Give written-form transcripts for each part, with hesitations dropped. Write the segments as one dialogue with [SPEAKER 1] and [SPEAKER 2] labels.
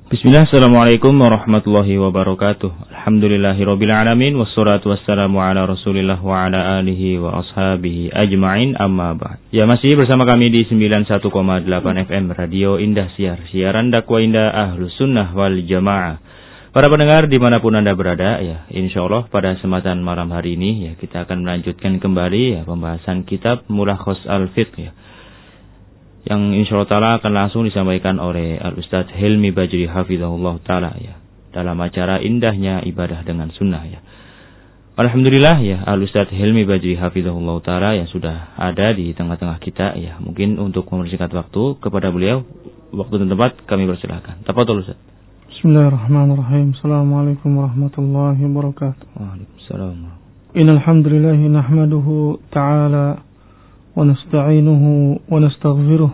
[SPEAKER 1] Bismillah, assalamualaikum warahmatullahi wabarakatuh. Alhamdulillahirabbil alamin wassalatu wassalamu ala Rasulillah wa ala alihi wa ashabihi ajmain, amma ba'd. Ya, masih bersama kami di 91,8 FM Radio Indah Siar, siaran dakwah Indah Ahlus Sunnah wal Jamaah. Para pendengar dimanapun Anda berada, ya, insyaallah pada kesempatan malam hari ini ya kita akan melanjutkan kembali ya pembahasan kitab Mulakhas Al-Fiqh ya, yang insyaallah ta'ala akan langsung disampaikan oleh Al-Ustaz Hilmi Bajri hafizahullah ta'ala ya, dalam acara Indahnya Ibadah dengan Sunnah ya. Alhamdulillah ya, Al-Ustaz Hilmi Bajri hafizahullah ta'ala yang sudah ada di tengah-tengah kita ya. Mungkin untuk mempersingkat waktu kepada beliau, waktu dan tempat kami persilakan. Tafadhol Ustaz.
[SPEAKER 2] Bismillahirrahmanirrahim. Assalamualaikum warahmatullahi wabarakatuh.
[SPEAKER 1] Waalaikumsalam.
[SPEAKER 2] Innal hamdalillah nahmaduhu ta'ala ونستعينه ونستغفره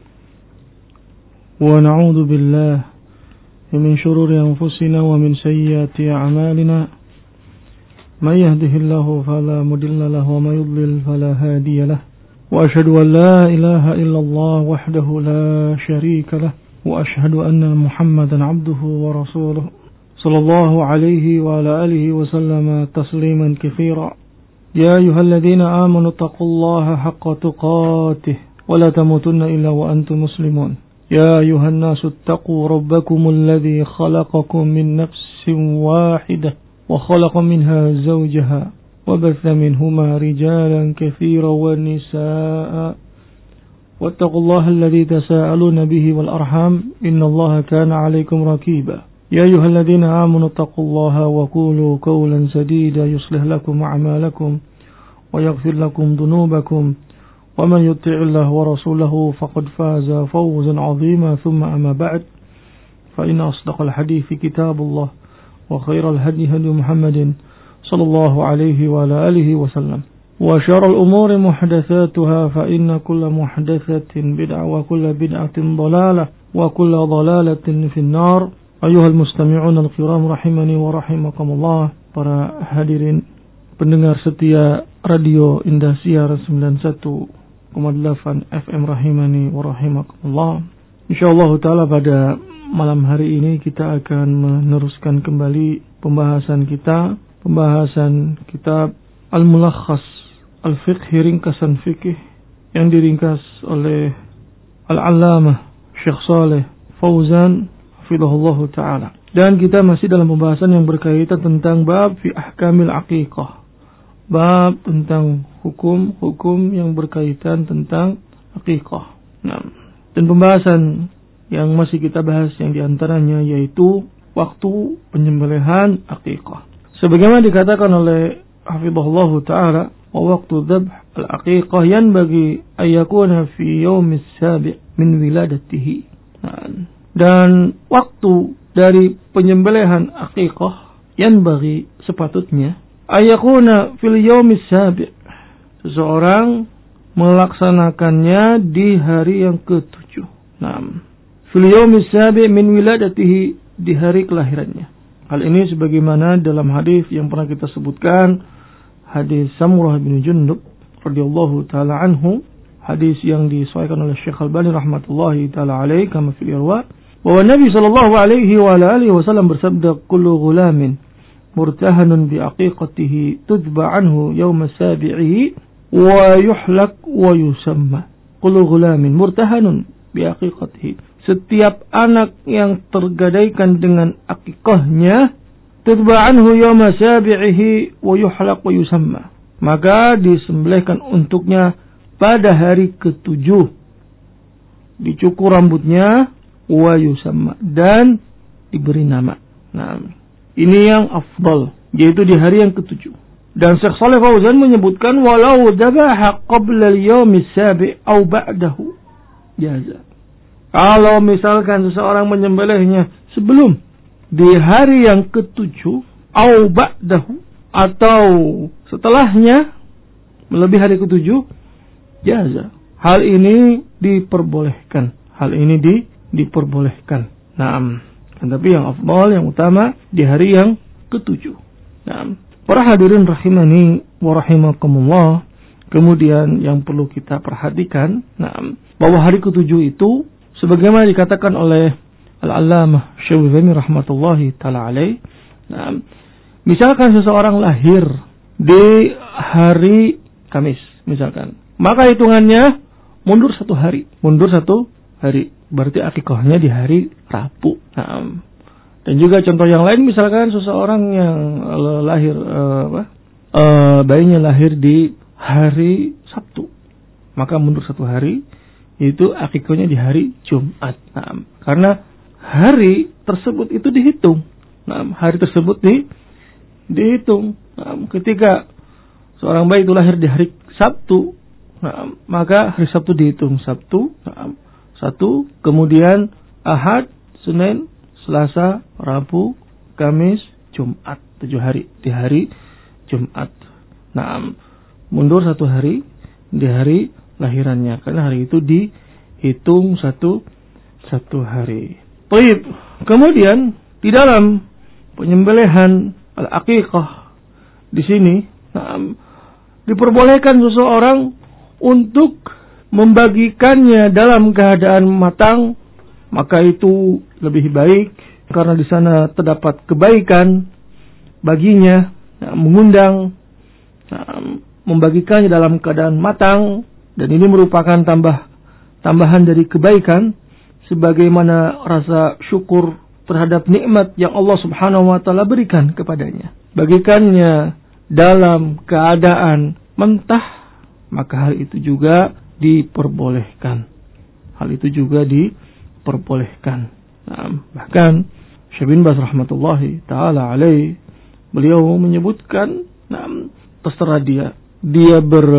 [SPEAKER 2] ونعوذ بالله من شرور أنفسنا ومن سيئات أعمالنا من يهده الله فلا مضل له ومن يضلل فلا هادي له وأشهد أن لا إله إلا الله وحده لا شريك له وأشهد أن محمدا عبده ورسوله صلى الله عليه وعلى آله وسلم تسليما كثيرا. يا أيها الذين آمنوا اتقوا الله حق تقاته ولا تموتن إلا وأنتم مسلمون. يا أيها الناس اتقوا ربكم الذي خلقكم من نفس واحدة وخلق منها زوجها وبث منهما رجالا كثيرا ونساء واتقوا الله الذي تساءلون به والأرحام إن الله كان عليكم رقيبا. يا أيها الذين آمنوا اتقوا الله وقولوا قولا سديدا يصلح لكم أعمالكم ويغفر لكم ذنوبكم ومن يطع الله ورسوله فقد فاز فوزا عظيما. ثم أما بعد فإن أصدق الحديث كتاب الله وخير الهدي هدي محمد صلى الله عليه وعلى آله وسلم وشر الأمور محدثاتها فإن كل محدثة بدعة وكل بدعة ضلالة وكل ضلالة في النار. Ayuhal mustami'un al-kiram rahimani wa rahimakumullah. Para hadirin pendengar setia Radio Indah Siar 91,8 FM rahimani wa rahimakumullah. Insyaallah ta'ala pada malam hari ini kita akan meneruskan kembali pembahasan kitab Al-Mulakhas Al-Fiqh, ringkasan fikih yang diringkas oleh Al-Allamah Syekh Shalih Fauzan hafizahullahu ta'ala. Dan kita masih dalam pembahasan yang berkaitan tentang bab fi ahkamil aqiqah, bab tentang hukum-hukum yang berkaitan tentang aqiqah. Nah, dan pembahasan yang masih kita bahas yang diantaranya yaitu waktu penyembelihan aqiqah. Sebagaimana dikatakan oleh hafizahullahu ta'ala, wa waqtu dzabh al-aqiqah yanbaghi ayyakuna fi yaumis sabi' min wiladatihi. Nah, dan waktu dari penyembelihan aqiqah yang bagi sepatutnya ayakuna fil yaumis sabi', seseorang melaksanakannya di hari yang ke-7. Nah, fil yaumis sabi' min wiladatihi, di hari kelahirannya. Hal ini sebagaimana dalam hadis yang pernah kita sebutkan, hadis Samurah bin Jundub radhiyallahu taala anhu, hadis yang disahihkan oleh Syekh Al-Albani rahmatullahi taala alaihi kama fil Irwa, bahwa Nabi sallallahu alaihi wa alihi wasallam bersabda, kullu ghulamin murtahanun bi aqiqatihi tudba anhu yawma sabi'ihi wa yuhlak wa yusamma. Kullu ghulamin murtahanun bi aqiqatihi, setiap anak yang tergadaikan dengan aqiqahnya, tudba anhu yawma sabi'ihi wa yuhlak wa yusamma, maka disembelihkan untuknya pada hari ke-7, dicukur rambutnya, wa yusamma, dan diberi nama. Nah, ini yang afdal, yaitu di hari yang ke-7. Dan Syekh Shalih Fauzan menyebutkan walau dhabaha qabla al-yawm as-sabi' aw ba'dahu jaza. Kalau misalkan seseorang menyembelihnya sebelum di hari yang ke-7 aw ba'dahu, atau setelahnya melebihi hari ke-7, jaza. Hal ini diperbolehkan. Diperbolehkan. Naam. Tetapi yang afdal, yang utama di hari yang ke-7. Naam. Para hadirin rahimani wa rahimakumullah, kemudian yang perlu kita perhatikan, naam, bahwa hari ke-7 itu sebagaimana dikatakan oleh Al-Allamah Syekh Utsaimin rahmatullahi taala alaih. Nah, misalkan seseorang lahir di hari Kamis, misalkan, maka hitungannya mundur 1 hari. Mundur 1 hari. Berarti akikahnya di hari Rabu. Nah, dan juga contoh yang lain, misalkan seseorang yang lahir bayinya lahir di hari Sabtu, maka mundur 1 hari, itu akikahnya di hari Jumat. Nah, karena hari tersebut itu dihitung. Nah, hari tersebut dihitung. Nah, ketika seorang bayi itu lahir di hari Sabtu, nah, maka hari Sabtu dihitung Sabtu, nah, 1, kemudian Ahad, Senin, Selasa, Rabu, Kamis, Jumat, 7 hari di hari Jumat. Nah, mundur 1 hari di hari lahirannya, karena hari itu dihitung satu hari. Baik, kemudian di dalam penyembelihan al-aqiqah di sini, nah, diperbolehkan seseorang untuk membagikannya dalam keadaan matang, maka itu lebih baik karena di sana terdapat kebaikan baginya. Nah, mengundang, membagikannya dalam keadaan matang, dan ini merupakan tambahan dari kebaikan sebagaimana rasa syukur terhadap nikmat yang Allah Subhanahu wa taala berikan kepadanya. Bagikannya dalam keadaan mentah, maka hal itu juga diperbolehkan. Hal itu juga diperbolehkan. Nah, bahkan Syekh bin Baz rahmatullahi taala alaih, beliau menyebutkan, nah, terserah dia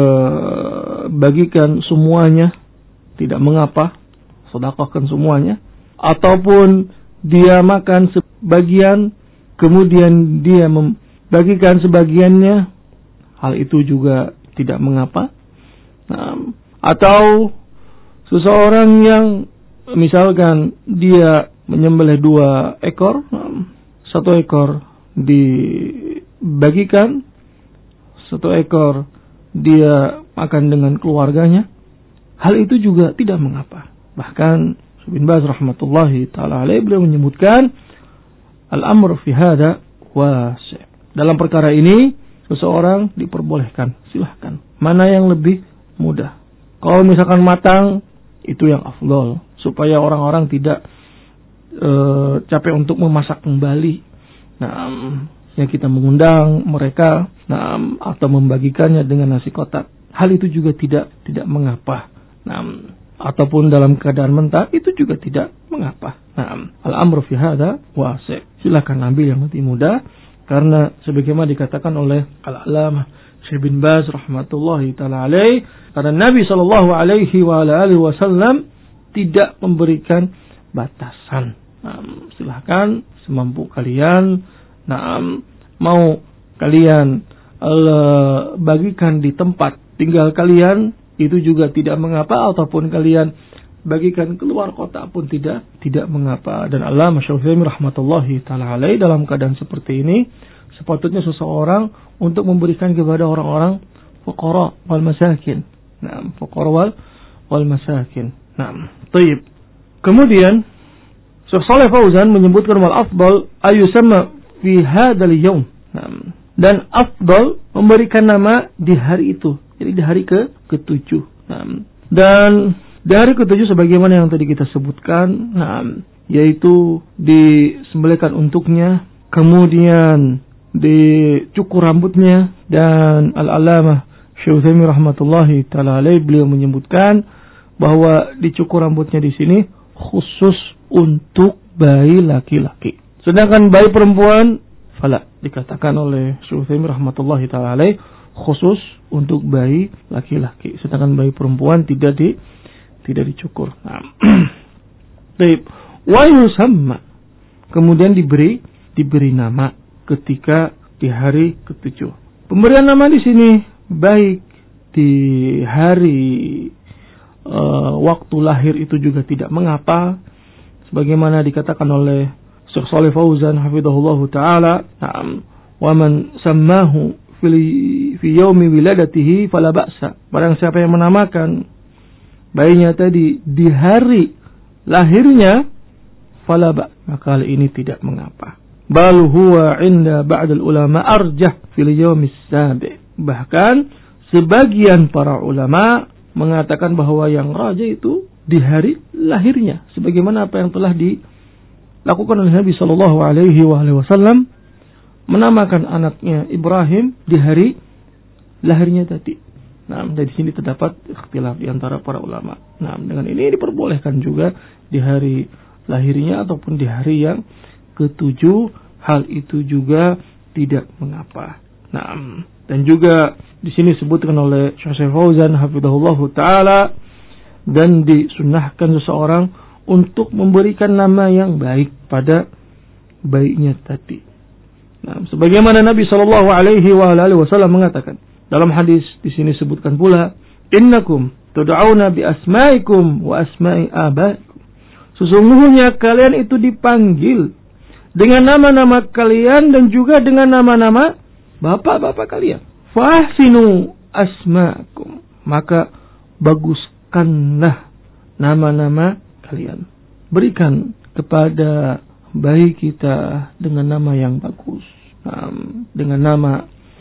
[SPEAKER 2] berbagikan semuanya, tidak mengapa, sedekahkan semuanya, ataupun dia makan sebagian kemudian dia membagikan sebagiannya, hal itu juga tidak mengapa. Nah, atau seseorang yang misalkan dia menyembelih 2 ekor, 1 ekor dibagikan, 1 ekor dia makan dengan keluarganya, hal itu juga tidak mengapa. Bahkan Syekh bin Baz rahmatullahi taala alaih, beliau menyebutkan al-amr fi hada wasi'. Dalam perkara ini seseorang diperbolehkan, silahkan. Mana yang lebih mudah? Kalau misalkan matang, itu yang afdol, supaya orang-orang tidak capek untuk memasak kembali. Nah, yang kita mengundang mereka, nah, atau membagikannya dengan nasi kotak, hal itu juga tidak mengapa. Nah, ataupun dalam keadaan mentah, itu juga tidak mengapa. Nah, al-amru fi hadza wasi'. Silakan ambil yang lebih mudah, karena sebagaimana dikatakan oleh al-allamah Syekh bin Baz rahmatullahi taala alaih, karena Nabi sallallahu alaihi wasallam tidak memberikan batasan. Nah, silahkan semampu kalian. Nah, mau kalian bagikan di tempat tinggal kalian, itu juga tidak mengapa, ataupun kalian bagikan keluar kota pun tidak mengapa. Dan Allamah Syekh Utsaimin rahmatullahi taala alaih, dalam keadaan seperti ini sepatutnya seseorang untuk memberikan kepada orang-orang fuqara wal masakin. Nah, fuqara wal masakin. Nah, baik. Kemudian Syekh Shalih Fauzan menyebutkan wal afdal ayusamma fi hadzal yaum. Nah, dan afdal memberikan nama di hari itu. Jadi di hari ke-7. Nah, dan di hari ke-7 sebagaimana yang tadi kita sebutkan, nah, yaitu disembelihkan untuknya, kemudian dicukur rambutnya. Dan al-allamah Syekh Utsaimin rahmatullahi taala alaih, beliau menyebutkan bahwa dicukur rambutnya di sini khusus untuk bayi laki-laki. Sedangkan bayi perempuan fala, dikatakan oleh Syekh Utsaimin rahmatullahi taala alaih, khusus untuk bayi laki-laki. Sedangkan bayi perempuan tidak dicukur. Nah, wa yusamma, kemudian diberi nama ketika di hari ke-7. Pemberian nama di sini baik di hari waktu lahir itu juga tidak mengapa, sebagaimana dikatakan oleh Syekh Shalih Fauzan hafizahullahu taala, wa man sammahu fi yaumi wiladatihi fala ba'sa. Barang siapa yang menamakan bayinya tadi di hari lahirnya, fala ba, maka hal ini tidak mengapa. Bal huwa 'inda ba'd al-ulama arjah fil yaumis sabi'. Bahkan sebagian para ulama mengatakan bahwa yang raja itu di hari lahirnya, sebagaimana apa yang telah dilakukan oleh Nabi sallallahu alaihi wasallam, menamakan anaknya Ibrahim di hari lahirnya tadi. Nah, dari sini terdapat ikhtilaf di antara para ulama. Nah, dengan ini diperbolehkan juga di hari lahirnya ataupun di hari yang ketujuh, hal itu juga tidak mengapa. Nah, dan juga di sini disebutkan oleh Syekh Fauzan hafizahullahu taala, dan disunnahkan seseorang untuk memberikan nama yang baik pada bayinya tadi. Nah, sebagaimana Nabi sallallahu alaihi wasallam mengatakan dalam hadis, di sini disebutkan pula, innakum tud'auna bi asma'ikum wa asma'i abaikum. Sesungguhnya kalian itu dipanggil dengan nama-nama kalian dan juga dengan nama-nama bapak-bapak kalian. Fahsinu asma'akum, maka baguskanlah nama-nama kalian. Berikan kepada bayi kita dengan nama yang bagus, dengan nama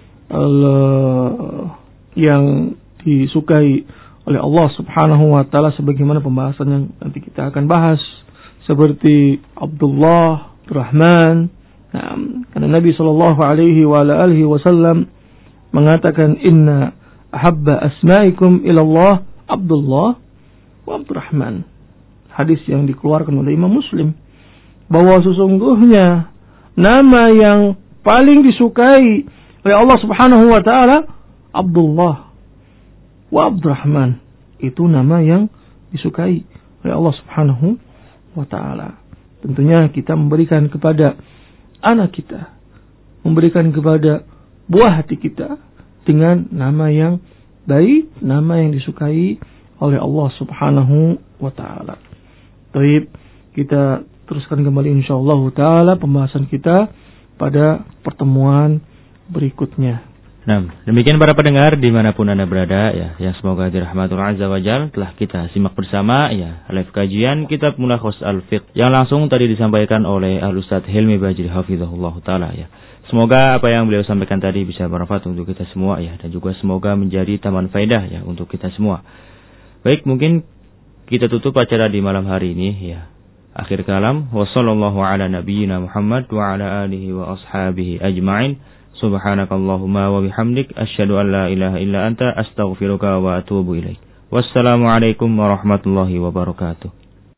[SPEAKER 2] yang disukai oleh Allah subhanahu wa ta'ala, sebagaimana pembahasan yang nanti kita akan bahas, seperti Abdullah, Rahman. Karena Nabi sallallahu alaihi wasallam mengatakan, inna ahabba asma'ikum ilallah Abdullah wa Abdurrahman. Hadis yang dikeluarkan oleh Imam Muslim, bahwa sesungguhnya nama yang paling disukai oleh Allah subhanahu wa ta'ala Abdullah wa Abdurrahman. Itu nama yang disukai oleh Allah subhanahu wa ta'ala. Tentunya kita memberikan kepada anak kita, memberikan kepada buah hati kita dengan nama yang baik, nama yang disukai oleh Allah subhanahu wa ta'ala. Baik, kita teruskan kembali insyaallah ta'ala pembahasan kita pada pertemuan berikutnya.
[SPEAKER 1] Nah, demikian para pendengar dimanapun Anda berada ya, yang semoga dirahmatul azza wa jalla, telah kita simak bersama ya live kajian kitab Mulakhas Al-Fiqh yang langsung tadi disampaikan oleh Al-Ustaz Hilmi Bajri hafizahullah taala ya. Semoga apa yang beliau sampaikan tadi bisa bermanfaat untuk kita semua ya, dan juga semoga menjadi taman faedah ya untuk kita semua. Baik, mungkin kita tutup acara di malam hari ini ya. Akhir kalam, wa sallallahu ala nabiyyina Muhammad wa ala alihi wa ashabihi ajma'in. Subhanakallahumma wa bihamdik asyhadu an la ilaha illa anta astaghfiruka wa atubu ilaik. Wassalamualaikum warahmatullahi wabarakatuh.